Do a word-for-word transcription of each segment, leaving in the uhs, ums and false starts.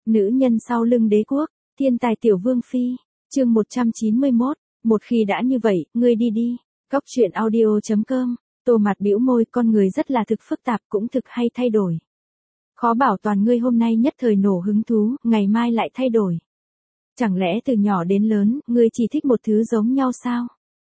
Nữ nhân sau lưng đế quốc, thiên tài tiểu vương phi, chương một trăm chín mươi mốt, một khi đã như vậy, ngươi đi đi. Cóc truyện audio chấm com, Tô Mặt bĩu môi, con người rất là thực phức tạp cũng thực hay thay đổi. Khó bảo toàn ngươi hôm nay nhất thời nổ hứng thú, ngày mai lại thay đổi. Chẳng lẽ từ nhỏ đến lớn, ngươi chỉ thích một thứ giống nhau sao?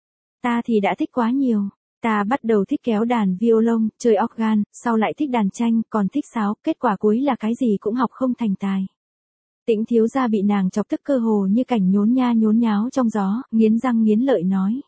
Ta thì đã thích quá nhiều. Ta bắt đầu thích kéo đàn violon, chơi organ, sau lại thích đàn tranh, còn thích sáo, kết quả cuối là cái gì cũng học không thành tài. Tĩnh thiếu gia bị nàng chọc tức cơ hồ như cảnh nhốn nha nhốn nháo trong gió, nghiến răng nghiến lợi nói.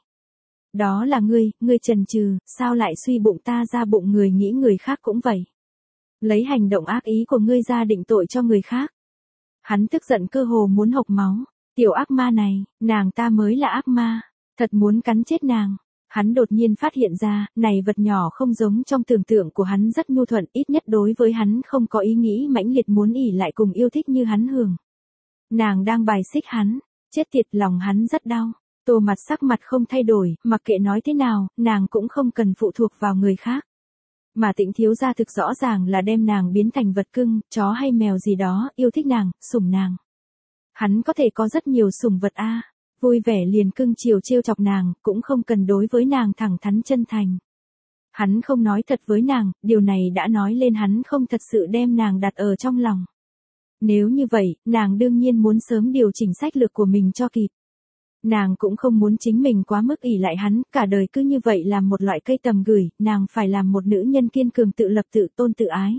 Đó là ngươi, ngươi chần chừ, sao lại suy bụng ta ra bụng người nghĩ người khác cũng vậy. Lấy hành động ác ý của ngươi ra định tội cho người khác. Hắn tức giận cơ hồ muốn hộc máu, tiểu ác ma này, nàng ta mới là ác ma, thật muốn cắn chết nàng. Hắn đột nhiên phát hiện ra, này vật nhỏ không giống trong tưởng tượng của hắn rất nhu thuận, ít nhất đối với hắn không có ý nghĩ mãnh liệt muốn ỉ lại cùng yêu thích như hắn hưởng. Nàng đang bài xích hắn, chết tiệt, lòng hắn rất đau. Tô Mặt sắc mặt không thay đổi, mặc kệ nói thế nào, nàng cũng không cần phụ thuộc vào người khác. Mà Tĩnh thiếu gia thực rõ ràng là đem nàng biến thành vật cưng, chó hay mèo gì đó, yêu thích nàng, sủng nàng. Hắn có thể có rất nhiều sủng vật a. Vui vẻ liền cưng chiều trêu chọc nàng, cũng không cần đối với nàng thẳng thắn chân thành. Hắn không nói thật với nàng, điều này đã nói lên hắn không thật sự đem nàng đặt ở trong lòng. Nếu như vậy, nàng đương nhiên muốn sớm điều chỉnh sách lược của mình cho kịp. Nàng cũng không muốn chính mình quá mức ỷ lại hắn, cả đời cứ như vậy làm một loại cây tầm gửi, nàng phải làm một nữ nhân kiên cường tự lập tự tôn tự ái.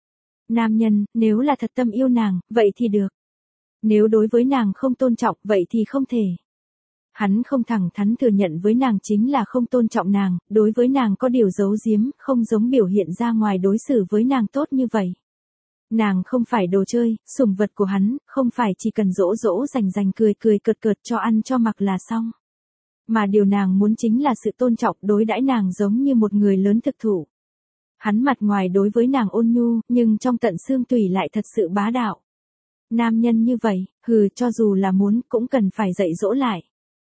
Nam nhân, nếu là thật tâm yêu nàng, vậy thì được. Nếu đối với nàng không tôn trọng, vậy thì không thể. Hắn không thẳng thắn thừa nhận với nàng chính là không tôn trọng nàng, đối với nàng có điều giấu giếm, không giống biểu hiện ra ngoài đối xử với nàng tốt như vậy. Nàng không phải đồ chơi, sủng vật của hắn, không phải chỉ cần dỗ dỗ rành rành cười cười cợt cợt cho ăn cho mặc là xong. Mà điều nàng muốn chính là sự tôn trọng, đối đãi nàng giống như một người lớn thực thụ. Hắn mặt ngoài đối với nàng ôn nhu, nhưng trong tận xương tủy lại thật sự bá đạo. Nam nhân như vậy, hừ, cho dù là muốn, cũng cần phải dạy dỗ lại.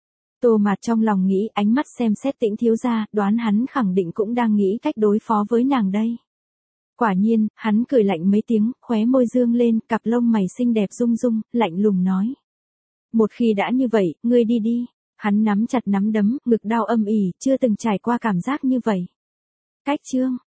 Tô Mạt trong lòng nghĩ, ánh mắt xem xét Tĩnh thiếu gia, đoán hắn khẳng định cũng đang nghĩ cách đối phó với nàng đây. Quả nhiên, hắn cười lạnh mấy tiếng, khóe môi dương lên, cặp lông mày xinh đẹp rung rung, lạnh lùng nói. Một khi đã như vậy, ngươi đi đi. Hắn nắm chặt nắm đấm, ngực đau âm ỉ, chưa từng trải qua cảm giác như vậy. Cách chương.